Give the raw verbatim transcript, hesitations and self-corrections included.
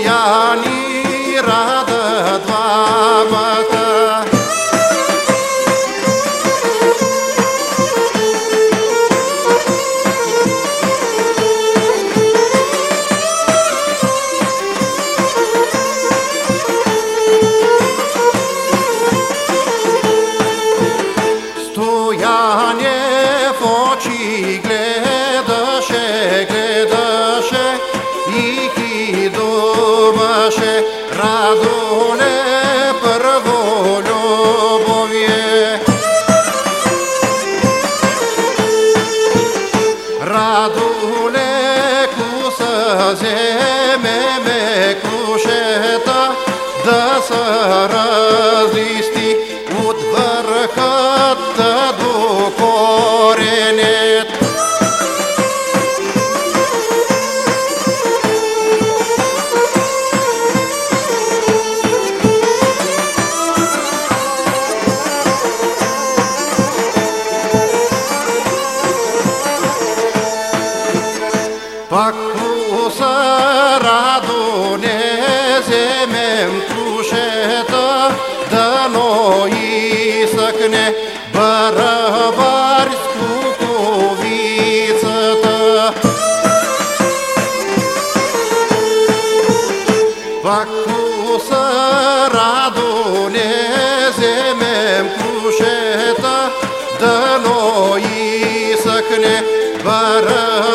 стояни рада двамата. Стояне в очи гледаше, гледаше и ги думаше: Радуле, първо любовие. Радуле, куса вземе ме крушета, да се разлисти от върхата до коренет. Пак куса Радуле вземем крушета, дано изсъхне барабар с куковицата. Пак куса Радуле вземем крушета, дано изсъхне барабар